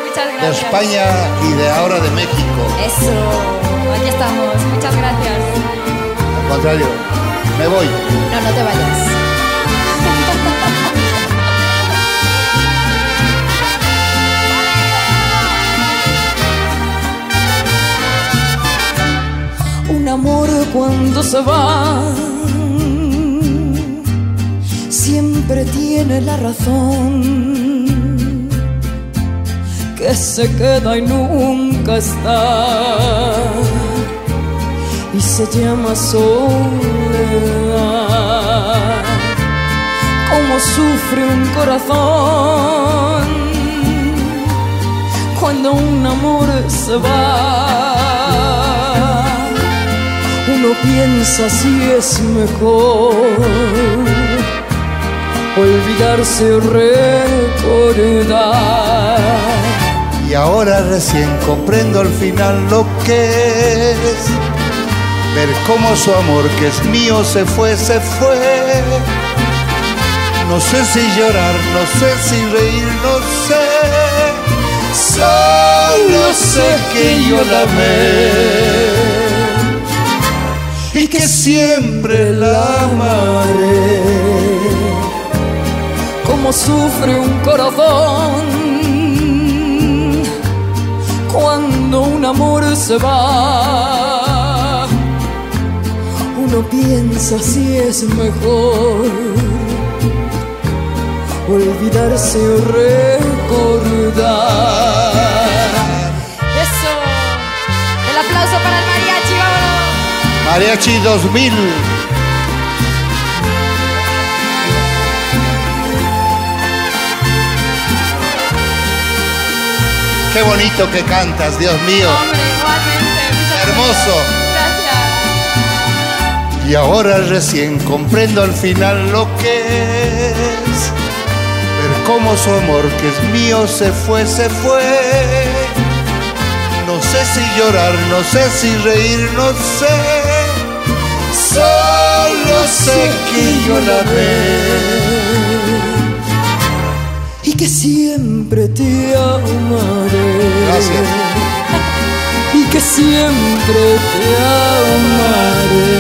Muchas de gracias. España y de ahora de México. Eso, aquí estamos. Muchas gracias. Al contrario, me voy. No, no te vayas. Un amor cuando se va siempre tiene la razón, que se queda y nunca está, y se llama soledad. Como sufre un corazón cuando un amor se va. Uno piensa si es mejor olvidarse o recordar. Y ahora recién comprendo al final lo que es ver cómo su amor que es mío se fue, se fue. No sé si llorar, no sé si reír, no sé. Solo sé que yo la amé y que siempre la amaré. Como sufre un corazón cuando un amor se va. Uno piensa si es mejor olvidarse o recordar. Eso. El aplauso para el mariachi, vámonos. Mariachi 2000. Qué bonito que cantas, Dios mío. Hombre, igualmente. Muchas Hermoso. gracias. Y ahora recién comprendo al final lo que es ver cómo su amor que es mío se fue, se fue. No sé si llorar, no sé si reír, no sé. Solo sé que yo la amé Y que siempre te amaré. Gracias. Y que siempre te amaré.